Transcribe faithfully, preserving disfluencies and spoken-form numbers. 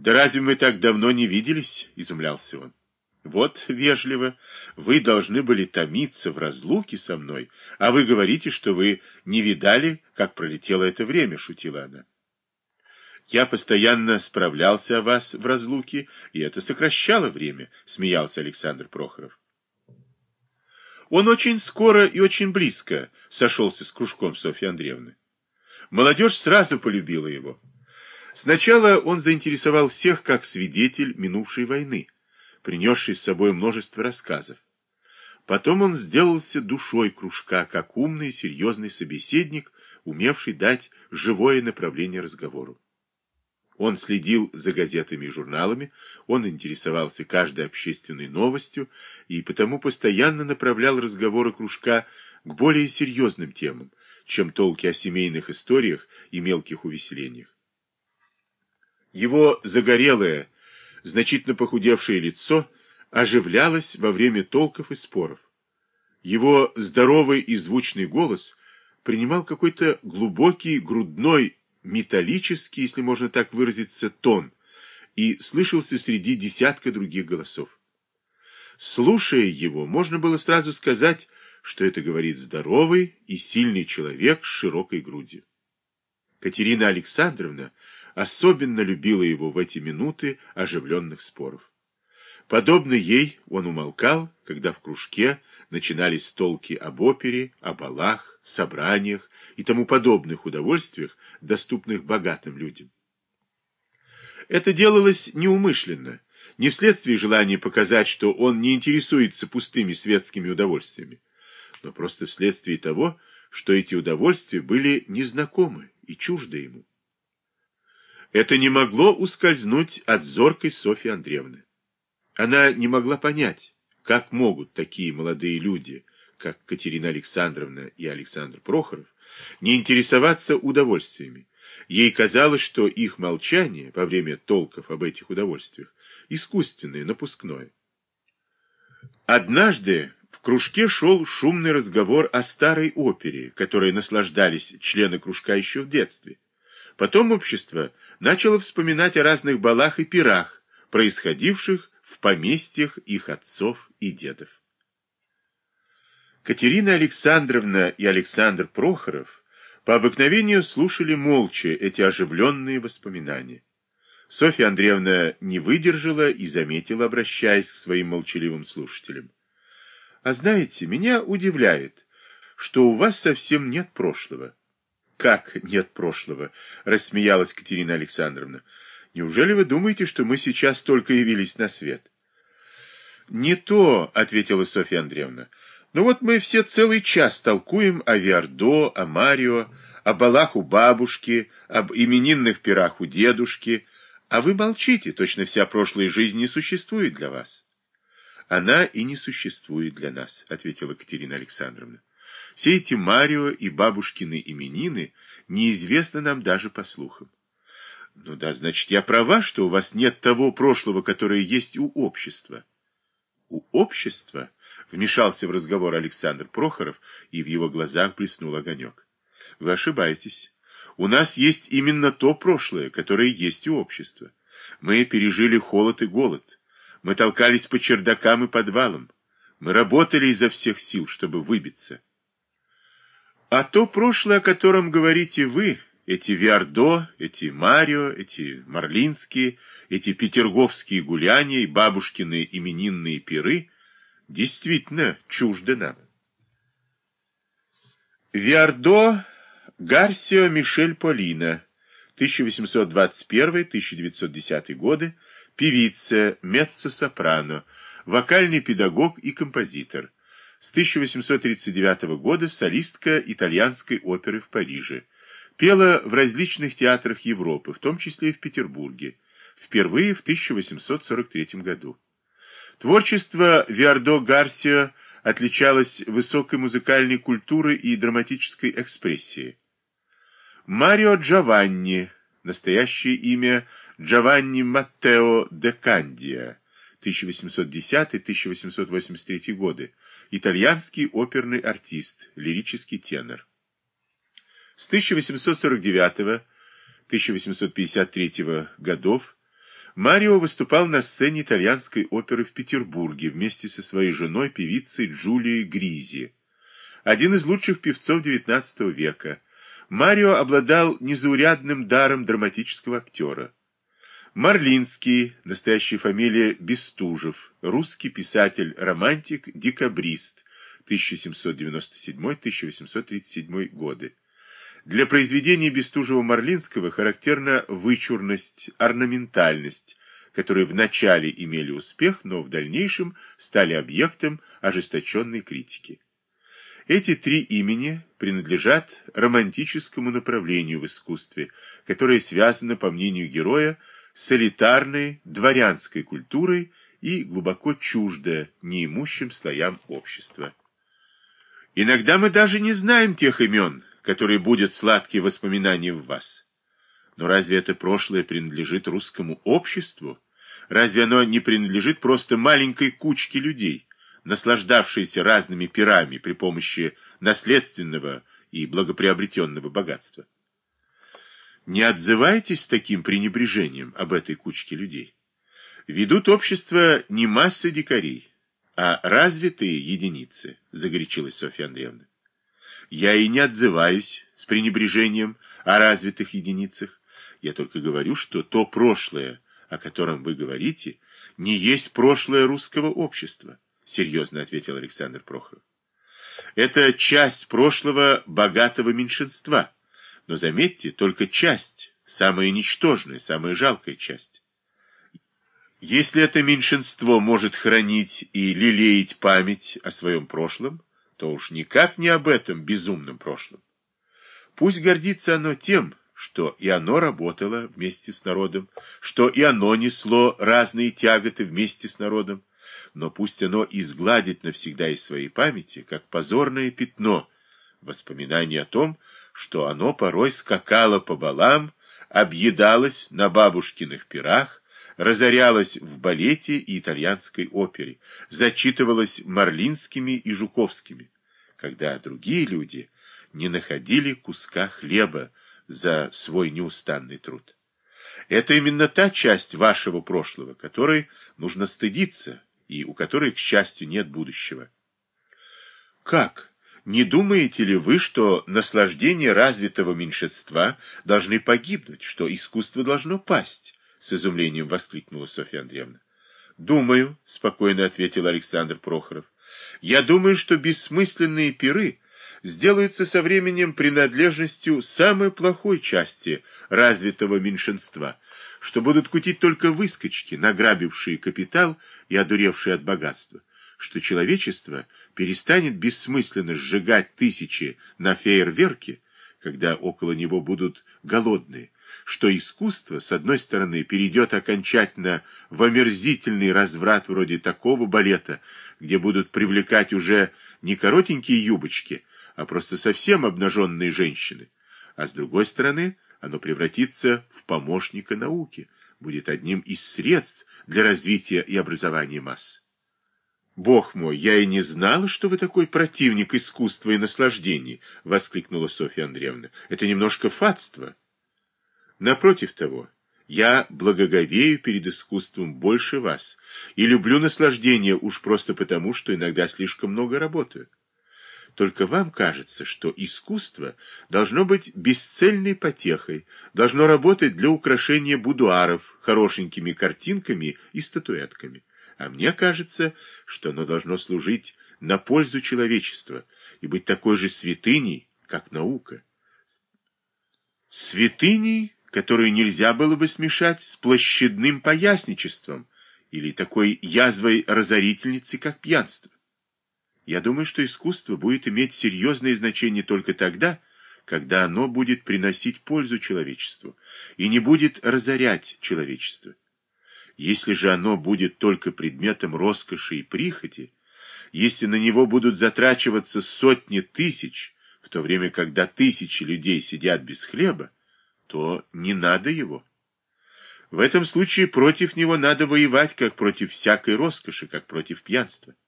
«Да разве мы так давно не виделись?» — изумлялся он. «Вот, вежливо, вы должны были томиться в разлуке со мной, а вы говорите, что вы не видали, как пролетело это время», — шутила она. «Я постоянно справлялся о вас в разлуке, и это сокращало время», — смеялся Александр Прохоров. Он очень скоро и очень близко сошелся с кружком Софьи Андреевны. Молодежь сразу полюбила его. Сначала он заинтересовал всех как свидетель минувшей войны, принесший с собой множество рассказов. Потом он сделался душой кружка, как умный и серьезный собеседник, умевший дать живое направление разговору. Он следил за газетами и журналами, он интересовался каждой общественной новостью и потому постоянно направлял разговоры кружка к более серьезным темам, чем толки о семейных историях и мелких увеселениях. Его загорелое, значительно похудевшее лицо оживлялось во время толков и споров. Его здоровый и звучный голос принимал какой-то глубокий, грудной, металлический, если можно так выразиться, тон, и слышался среди десятка других голосов. Слушая его, можно было сразу сказать, что это говорит здоровый и сильный человек с широкой грудью. Катерина Александровна особенно любила его в эти минуты оживленных споров. Подобно ей он умолкал, когда в кружке начинались толки об опере, о балах, собраниях и тому подобных удовольствиях, доступных богатым людям. Это делалось неумышленно, не вследствие желания показать, что он не интересуется пустыми светскими удовольствиями, но просто вследствие того, что эти удовольствия были незнакомы и чужды ему. Это не могло ускользнуть от зоркой Софьи Андреевны. Она не могла понять, как могут такие молодые люди, как Катерина Александровна и Александр Прохоров, не интересоваться удовольствиями. Ей казалось, что их молчание во время толков об этих удовольствиях искусственное, напускное. Однажды в кружке шел шумный разговор о старой опере, которой наслаждались члены кружка еще в детстве. Потом общество начало вспоминать о разных балах и пирах, происходивших в поместьях их отцов и дедов. Катерина Александровна и Александр Прохоров по обыкновению слушали молча эти оживленные воспоминания. Софья Андреевна не выдержала и заметила, обращаясь к своим молчаливым слушателям: «А знаете, меня удивляет, что у вас совсем нет прошлого». «Как нет прошлого?» — рассмеялась Катерина Александровна. «Неужели вы думаете, что мы сейчас только явились на свет?» «Не то», — ответила Софья Андреевна. «Ну вот мы все целый час толкуем о Виардо, о Марио, о балах у бабушки, об именинных пирах у дедушки, а вы молчите, точно вся прошлая жизнь не существует для вас». «Она и не существует для нас», — ответила Катерина Александровна. «Все эти Марио и бабушкины именины неизвестны нам даже по слухам». «Ну да, значит, я права, что у вас нет того прошлого, которое есть у общества». «У общества?» — вмешался в разговор Александр Прохоров, и в его глазах блеснул огонек. «Вы ошибаетесь. У нас есть именно то прошлое, которое есть у общества. Мы пережили холод и голод. Мы толкались по чердакам и подвалам. Мы работали изо всех сил, чтобы выбиться. А то прошлое, о котором говорите вы, эти Виардо, эти Марио, эти Марлинские, эти петерговские гуляния и бабушкины именинные пиры, действительно чужды нам». Виардо Гарсио Мишель Полина, тысяча восемьсот двадцать первый — тысяча девятьсот десятый годы, певица, меццо-сопрано, вокальный педагог и композитор. С тысяча восемьсот тридцать девятого года солистка итальянской оперы в Париже. Пела в различных театрах Европы, в том числе и в Петербурге, впервые в тысяча восемьсот сорок третьем году. Творчество Виардо Гарсио отличалось высокой музыкальной культурой и драматической экспрессией. Марио Джованни, настоящее имя Джованни Маттео де Кандия, тысяча восемьсот десятый — тысяча восемьсот восемьдесят третий годы, итальянский оперный артист, лирический тенор. С тысяча восемьсот сорок девятого — тысяча восемьсот пятьдесят третьего годов Марио выступал на сцене итальянской оперы в Петербурге вместе со своей женой, певицей Джулией Гризи. Один из лучших певцов девятнадцатого века, Марио обладал незаурядным даром драматического актера. Марлинский, настоящая фамилия Бестужев, русский писатель-романтик, декабрист, тысяча семьсот девяносто седьмой — тысяча восемьсот тридцать седьмой годы. Для произведений Бестужева-Марлинского характерна вычурность, орнаментальность, которые вначале имели успех, но в дальнейшем стали объектом ожесточенной критики. Эти три имени принадлежат романтическому направлению в искусстве, которое связано, по мнению героя, с элитарной дворянской культурой и глубоко чуждо неимущим слоям общества. Иногда мы даже не знаем тех имен, которые будут сладкие воспоминания в вас. Но разве это прошлое принадлежит русскому обществу? Разве оно не принадлежит просто маленькой кучке людей, наслаждавшейся разными пирами при помощи наследственного и благоприобретенного богатства? Не отзывайтесь с таким пренебрежением об этой кучке людей. Ведут общество не массы дикарей, а развитые единицы, загорячилась Софья Андреевна. Я и не отзываюсь с пренебрежением о развитых единицах. Я только говорю, что то прошлое, о котором вы говорите, не есть прошлое русского общества, серьезно ответил Александр Прохоров. Это часть прошлого богатого меньшинства, но заметьте, только часть, самая ничтожная, самая жалкая часть. Если это меньшинство может хранить и лелеять память о своем прошлом, то уж никак не об этом безумном прошлом. Пусть гордится оно тем, что и оно работало вместе с народом, что и оно несло разные тяготы вместе с народом, но пусть оно изгладит навсегда из своей памяти, как позорное пятно, воспоминание о том, что оно порой скакало по балам, объедалось на бабушкиных пирах, разорялась в балете и итальянской опере, зачитывалась Марлинскими и Жуковскими, когда другие люди не находили куска хлеба за свой неустанный труд. Это именно та часть вашего прошлого, которой нужно стыдиться и у которой, к счастью, нет будущего. Как? Не думаете ли вы, что наслаждения развитого меньшинства должны погибнуть, что искусство должно пасть? С изумлением воскликнула Софья Андреевна. Думаю, спокойно ответил Александр Прохоров. Я думаю, что бессмысленные пиры сделаются со временем принадлежностью самой плохой части развитого меньшинства, что будут кутить только выскочки, награбившие капитал и одуревшие от богатства, что человечество перестанет бессмысленно сжигать тысячи на фейерверке, когда около него будут голодные, что искусство, с одной стороны, перейдет окончательно в омерзительный разврат вроде такого балета, где будут привлекать уже не коротенькие юбочки, а просто совсем обнаженные женщины, а с другой стороны, оно превратится в помощника науки, будет одним из средств для развития и образования масс. «Бог мой, я и не знала, что вы такой противник искусства и наслаждений!» — воскликнула Софья Андреевна. «Это немножко фатство». Напротив того, я благоговею перед искусством больше вас и люблю наслаждение уж просто потому, что иногда слишком много работаю. Только вам кажется, что искусство должно быть бесцельной потехой, должно работать для украшения будуаров хорошенькими картинками и статуэтками. А мне кажется, что оно должно служить на пользу человечества и быть такой же святыней, как наука. Святыней, которую нельзя было бы смешать с площадным поясничеством или такой язвой-разорительницей, как пьянство. Я думаю, что искусство будет иметь серьезное значение только тогда, когда оно будет приносить пользу человечеству и не будет разорять человечество. Если же оно будет только предметом роскоши и прихоти, если на него будут затрачиваться сотни тысяч, в то время, когда тысячи людей сидят без хлеба, то не надо его. В этом случае против него надо воевать, как против всякой роскоши, как против пьянства.